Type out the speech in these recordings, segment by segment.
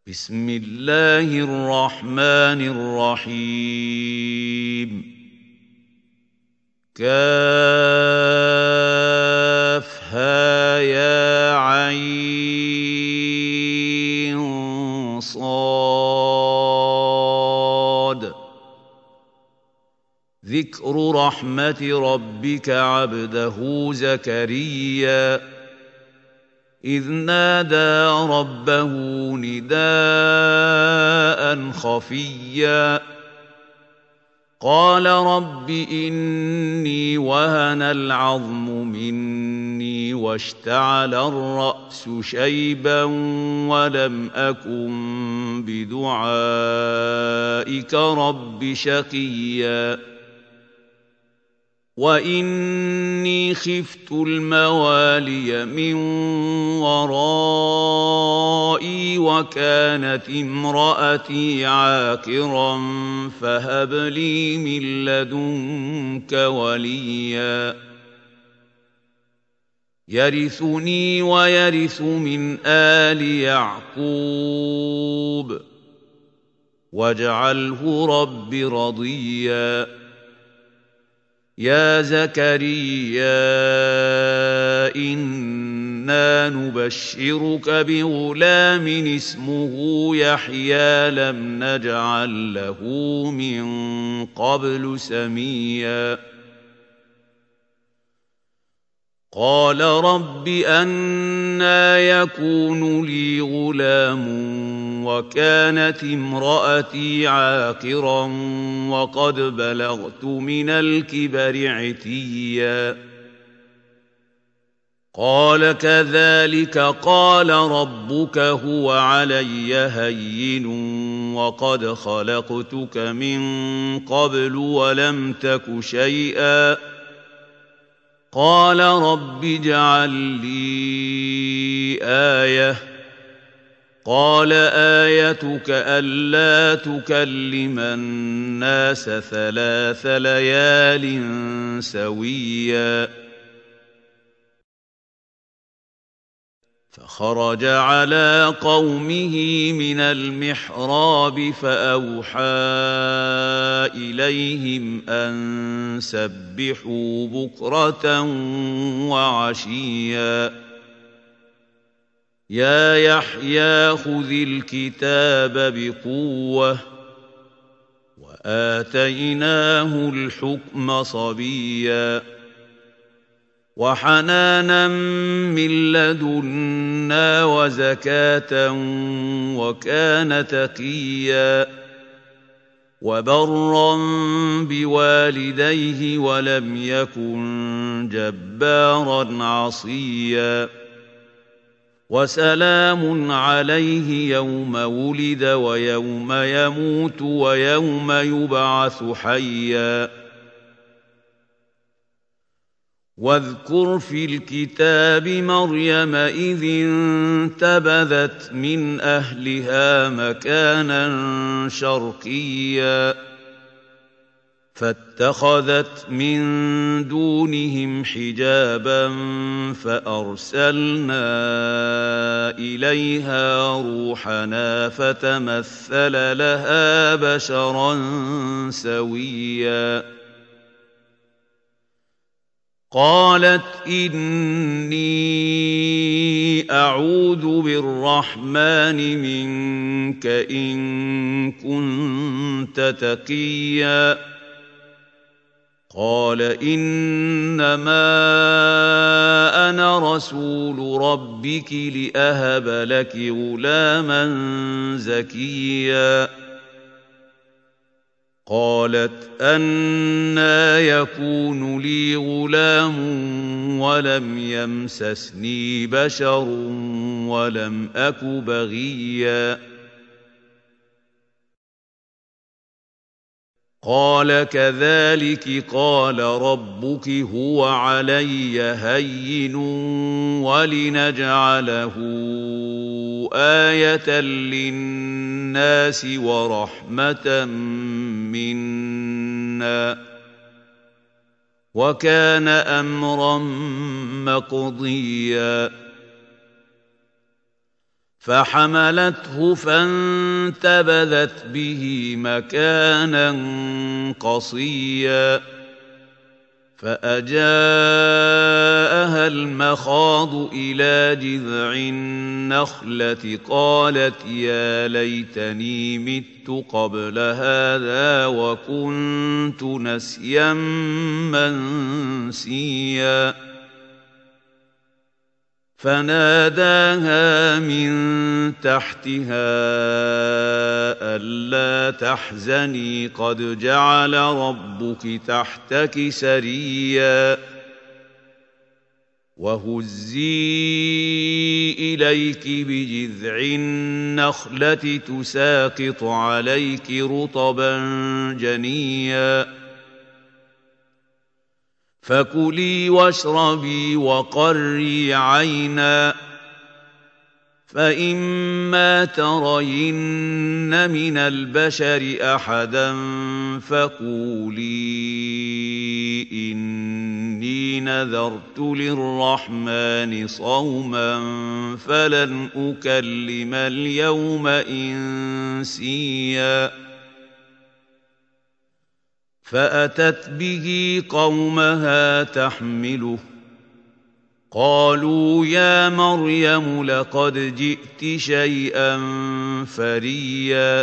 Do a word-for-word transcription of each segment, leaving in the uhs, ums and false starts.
بسم الله الرحمن الرحيم كافها يا عين صاد ذكر رحمة ربك عبده زكريا إذ نادى ربه نداء خفيا قال رب إني وهن العظم مني واشتعل الرأس شيبا ولم أكن بدعائك رب شقيا وإني خفت الموالي من ورائي وكانت امرأتي عاقرا فهب لي من لدنك وليا يرثني ويرث من آل يعقوب واجعله رب رضيا يا زكريا إنا نبشرك بغلام اسمه يحيى لم نجعل له من قبل سميا قال رب أنى يكون لي غلام وكانت امرأتي عاقرا وقد بلغت من الكبر عتيا قال كذلك قال ربك هو علي هين وقد خلقتك من قبل ولم تك شيئا قال رب اجعل لي آية قال آيتك ألا تكلم الناس ثلاث ليال سويا فخرج على قومه من المحراب فأوحى إليهم أن سبحوا بكرة وعشيا يا يحيى خذ الكتاب بقوة وآتيناه الحكم صبيا وحنانا من لدنا وزكاة وكان تقيا وبرا بوالديه ولم يكن جبارا عصيا وسلام عليه يوم ولد ويوم يموت ويوم يبعث حيا واذكر في الكتاب مريم إذ انتبذت من أهلها مكانا شرقيا فاتخذت من دونهم حجابا فأرسلنا إليها روحنا فتمثل لها بشرا سويا قالت إني أعوذ بالرحمن منك إن كنت تقيا قال إنما أنا رسول ربك لأهب لك غلاما زكيا قالت أنى يكون لي غلام ولم يمسسني بشر ولم أك بغيا قال كذلك قال ربك هو علي هين ولنجعله آية للناس ورحمة منا وكان أمرا مقضيا فحملته فانتبذت به مكانا قصيا فأجاءها المخاض إلى جذع النخلة قالت يا ليتني مت قبل هذا وكنت نسيا منسيا فناداها من تحتها ألا تحزني قد جعل ربك تحتك سريا وهزي إليك بجذع النخلة تساقط عليك رطبا جنيا فكلي واشربي وقري عينا فإما ترين من البشر أحدا فقولي إني نذرت للرحمن صوما فلن أكلم اليوم إنسيا فأتت به قومها تحمله قالوا يا مريم لقد جئت شيئا فريا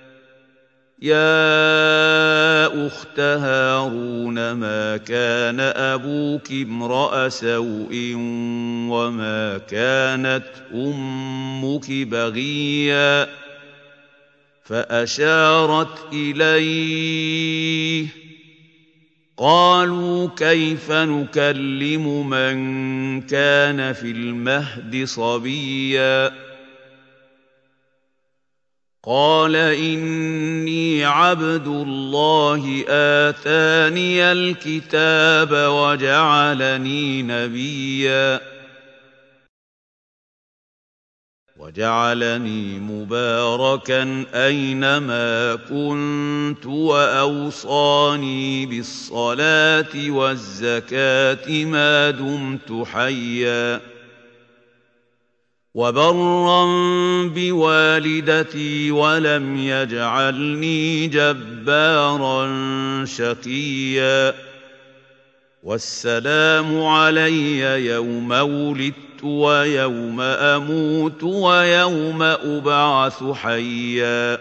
يا أخت هارون ما كان أبوك امرأ سوء وما كانت أمك بغيا فأشارت إليه قالوا كيف نكلم من كان في المهد صبيا قال إني عبد الله آتاني الكتاب وجعلني نبيا وجعلني مباركا أينما كنت وأوصاني بالصلاة والزكاة ما دمت حيا وبرا بوالدتي ولم يجعلني جبارا شقيا والسلام علي يوم ولدت ويوم أموت ويوم أبعث حيا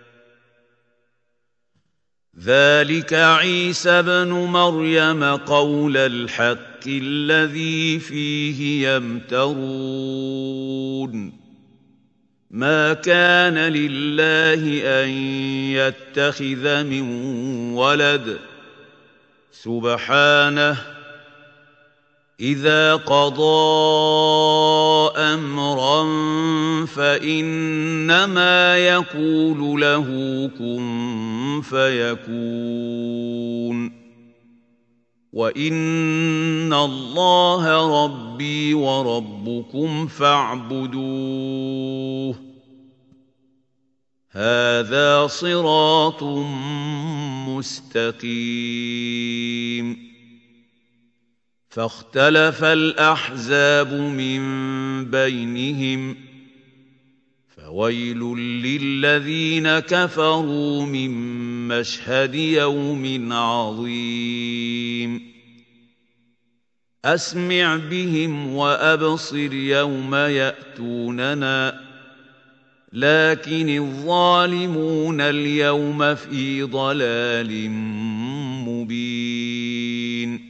ذلك عيسى بن مريم قول الحق الذي فيه يمترون ما كان لله أن يتخذ من ولد سبحانه إذا قضى أمرا فإنما يقول له كن فيكون وإن الله ربي وربكم فاعبدوه هذا صراط مستقيم فاختلف الأحزاب من بينهم فويل للذين كفروا من مشهد يوم عظيم أسمع بهم وأبصر يوم يأتوننا لكن الظالمون اليوم في ضلال مبين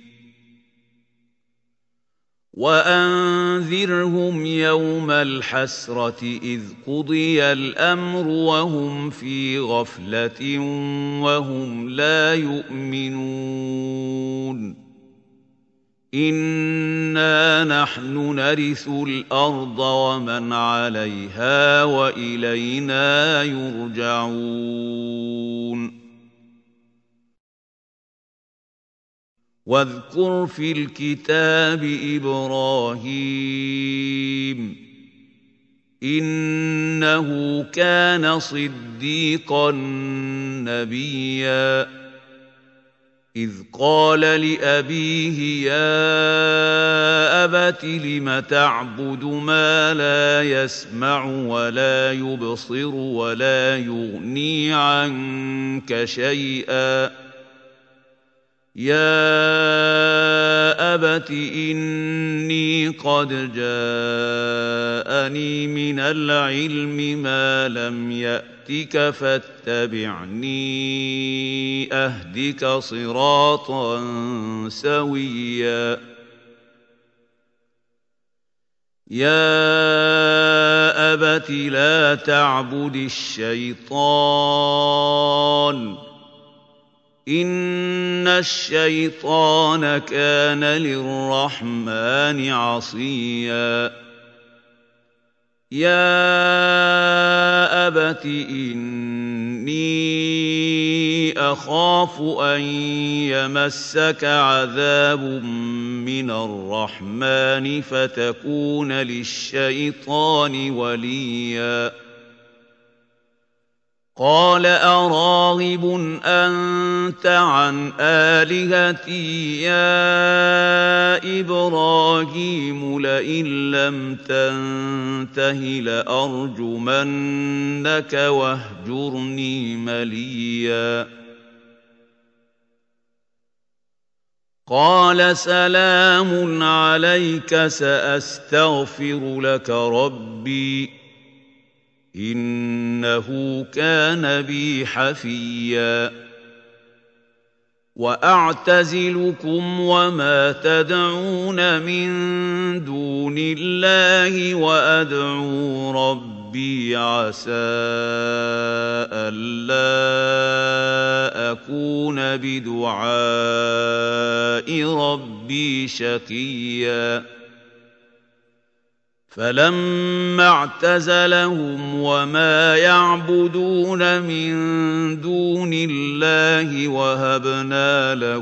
وأنذرهم يوم الحسرة إذ قضي الأمر وهم في غفلة وهم لا يؤمنون إنا نحن نرث الأرض ومن عليها وإلينا يرجعون واذكر في الكتاب إبراهيم إنه كان صديقا نبيا إذ قال لأبيه يا أبت لم تعبد ما لا يسمع ولا يبصر ولا يغني عنك شيئا يا أبت إني قد جاءني من العلم ما لم يأتك فاتبعني أهدك صراطا سويا يا أبت لا تعبد الشيطان إن الشيطان كان للرحمن عصيا يا أبت إني أخاف أن يمسك عذاب من الرحمن فتكون للشيطان وليا قال أراغب أنت عن آلهتي يا إبراهيم لئن لم تنته لأرجمنك واهجرني مليا قال سلام عليك سأستغفر لك ربي إنه كان بي حفيا وأعتزلكم وما تدعون من دون الله وأدعو ربي عسى ألا أكون بدعاء ربي شقيا فلما اعتزلهم وما يعبدون من دون الله وهبنا له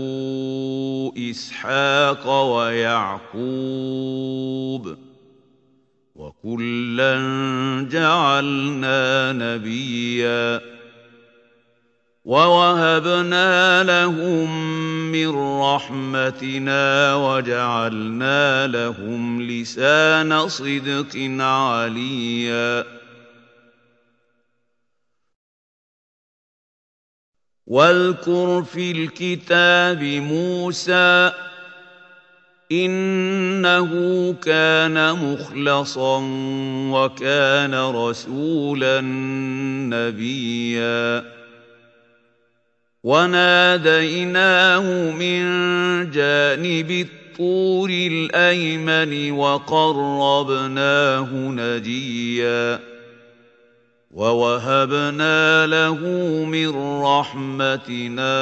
إسحاق ويعقوب وكلا جعلنا نبيا ووهبنا لهم من رحمتنا وجعلنا لهم لسان صدق عليا واذكر في الكتاب موسى إنه كان مخلصا وكان رسولا نبيا وناديناه من جانب الطور الأيمن وقربناه نجيا ووهبنا له من رحمتنا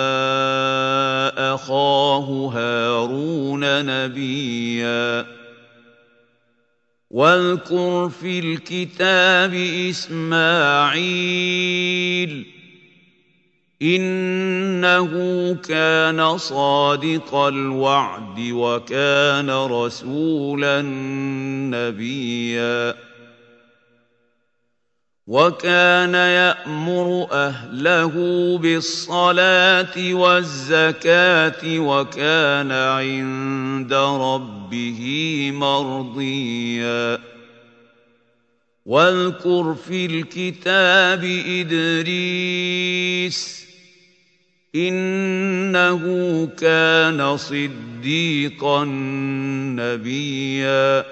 أخاه هارون نبيا واذكر في الكتاب إسماعيل إنه كان صادق الوعد وكان رسولا نبيا وكان يأمر أهله بالصلاة والزكاة وكان عند ربه مرضيا واذكر في الكتاب إدريس إنه كان صديقا نبيا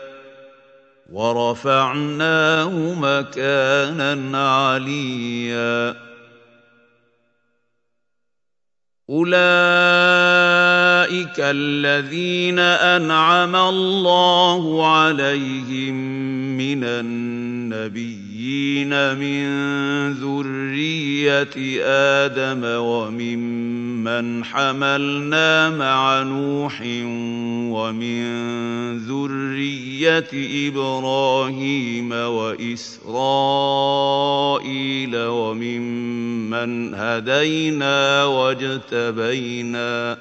ورفعناه مكانا عليا أولئك الذين أنعم الله عليهم من النبيين من ذرية آدم وممن حملنا مع نوح ومن ذرية إبراهيم وإسرائيل وممن هدينا واجتبينا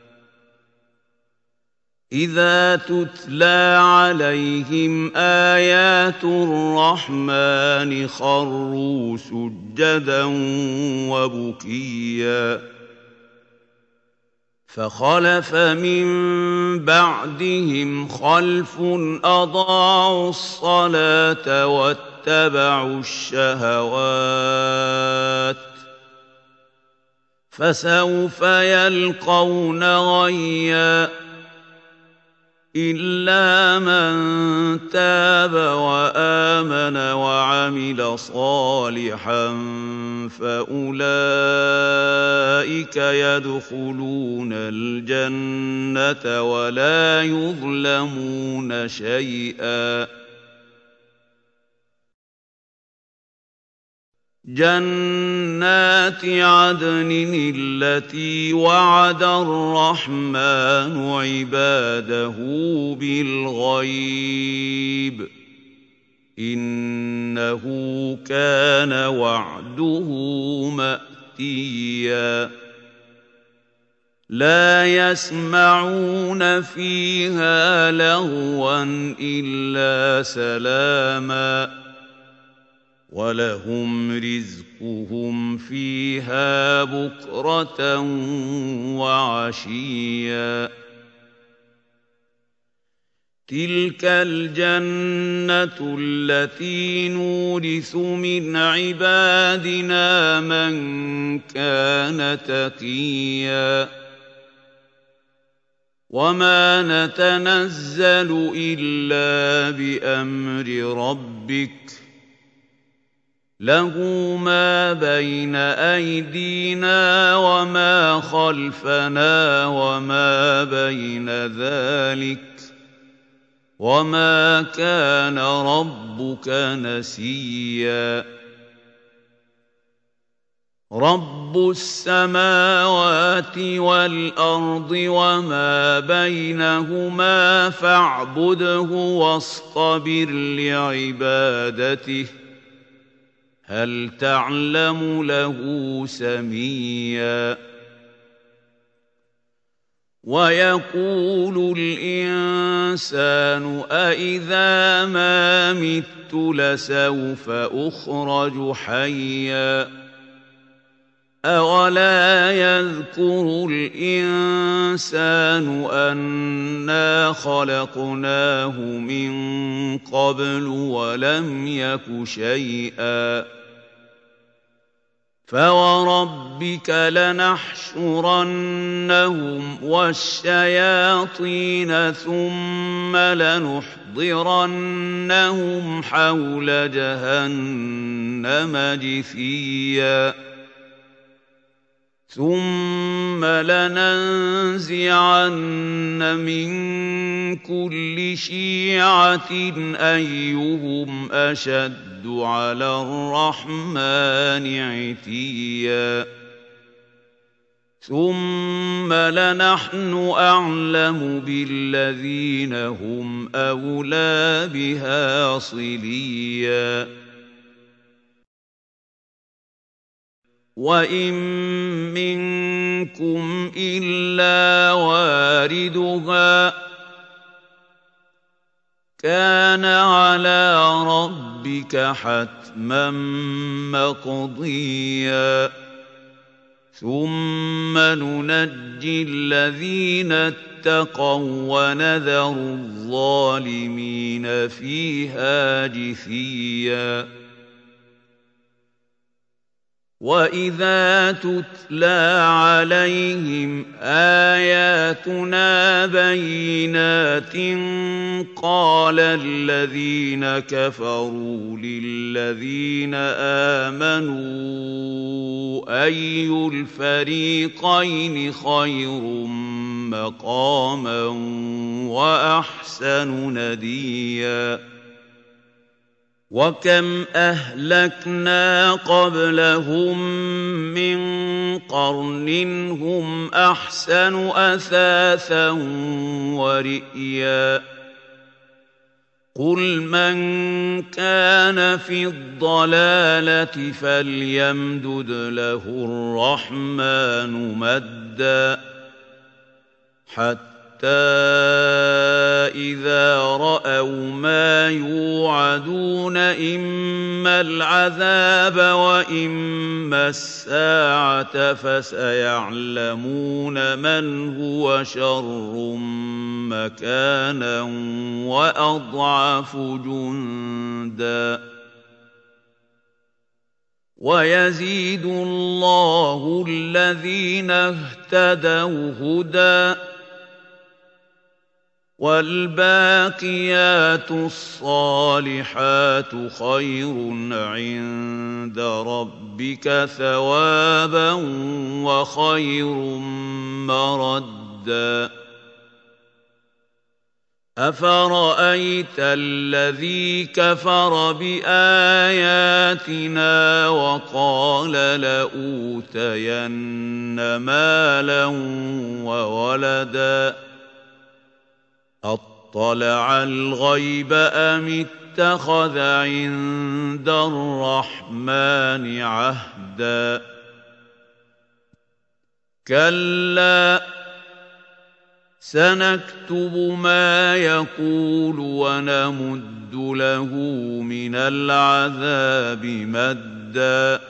إذا تتلى عليهم آيات الرحمن خروا سجدا وبكيا فخلف من بعدهم خلف أضاعوا الصلاة واتبعوا الشهوات فسوف يلقون غيا إلا من تاب وآمن وعمل صالحا فأولئك يدخلون الجنة ولا يظلمون شيئا جنات عدن التي وعد الرحمن عباده بالغيب إنه كان وعده مأتيا لا يسمعون فيها لغوا إلا سلاما ولهم رزقهم فيها بكرة وعشيا تلك الجنة التي نورث من عبادنا من كان تقيا وما نتنزل إلا بأمر ربك له ما بين أيدينا وما خلفنا وما بين ذلك وما كان ربك نسيا رب السماوات والأرض وما بينهما فاعبده واصطبر لعبادته هل تعلم له سميا ويقول الإنسان أإذا ما مت لسوف أخرج حيا أولا يذكر الإنسان أنا خلقناه من قبل ولم يك شيئا فوربك لنحشرنهم والشياطين ثم لنحضرنهم حول جهنم جثيا ثم لننزعن من كل شيعة أيهم أشد على الرحمن عتيا ثم لنحن أعلم بالذين هم أولى بها صليا وإن منكم إلا واردها كان على ربك حتما مقضيا ثم ننجي الذين اتقوا ونذر الظالمين فيها جثيا وإذا تتلى عليهم آياتنا بينات قال الذين كفروا للذين آمنوا أي الفريقين خير مقاما وأحسن نديا وكم أهلكنا قبلهم من قرن هم أحسن أثاثا ورئيا قل من كان في الضلالة فليمدد له الرحمن مدا حتى إذا رأوا ما يوعدون إما العذاب وإما الساعة فسيعلمون من هو شر مكانا وأضعف جندا ويزيد الله الذين اهتدوا هدى والباقيات الصالحات خير عند ربك ثوابا وخير مردا أفرأيت الذي كفر بآياتنا وقال لأوتين مالا وولدا أطلع الغيب أم اتخذ عند الرحمن عهدا كلا سنكتب ما يقول ونمد له من العذاب مدا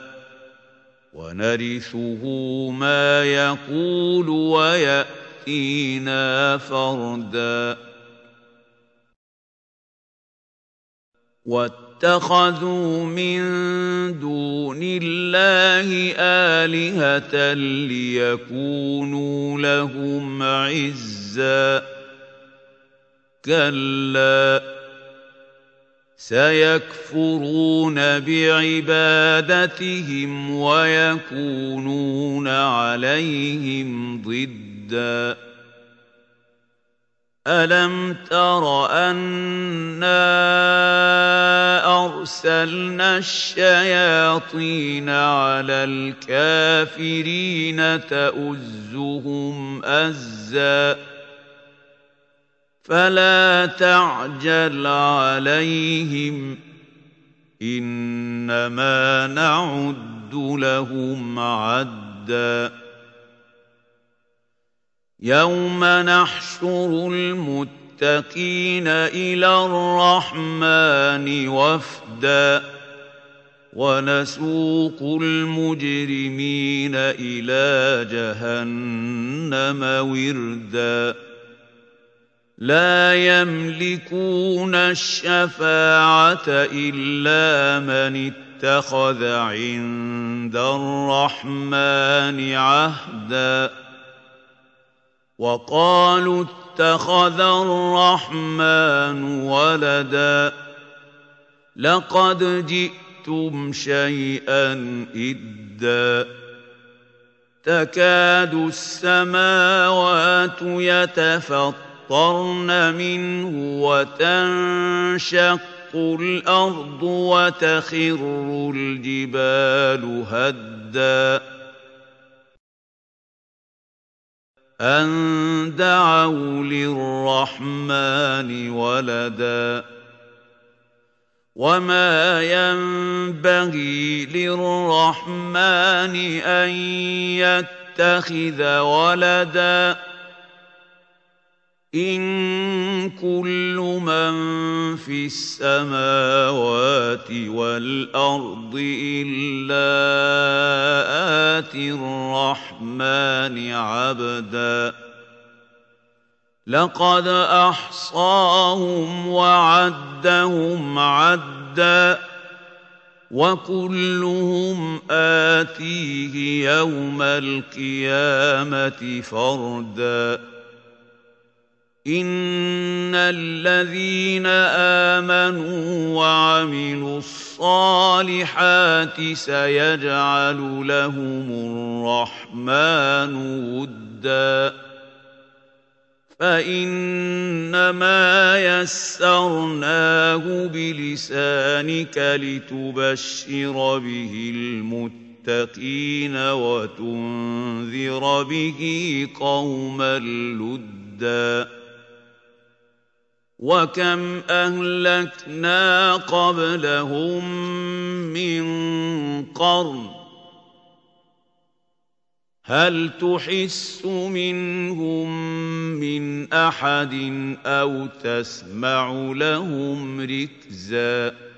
ونرثه ما يقول ويأتينا فردا واتخذوا من دون الله آلهة ليكونوا لهم عزا كلا سيكفرون بعبادتهم ويكونون عليهم ضدا ألم تر أنا أرسلنا الشياطين على الكافرين تؤزهم أزا فلا تعجل عليهم إنما نعد لهم عدا يوم نحشر المتقين إلى الرحمن وفدا ونسوق المجرمين إلى جهنم وردا لا يملكون الشفاعة إلا من اتخذ عند الرحمن عهدا وقالوا اتخذ الرحمن ولدا لقد جئتم شيئا إدا تكاد السماوات يتفطرن منه وتنشق الأرض وتخر الجبال هدا أن دعوا للرحمن ولدا وما ينبغي للرحمن أن يتخذ ولدا إن كل من في السماوات والأرض إلا آتي الرحمن عبدا لقد أحصاهم وعدهم عدا وكلهم آتيه يوم القيامة فردا إن الذين آمنوا وعملوا الصالحات سيجعل لهم الرحمن ودا فإنما يسرناه بلسانك لتبشر به المتقين وتنذر به قوما لدا وكم أهلكنا قبلهم من قرن هل تحس منهم من أحد أو تسمع لهم ركزا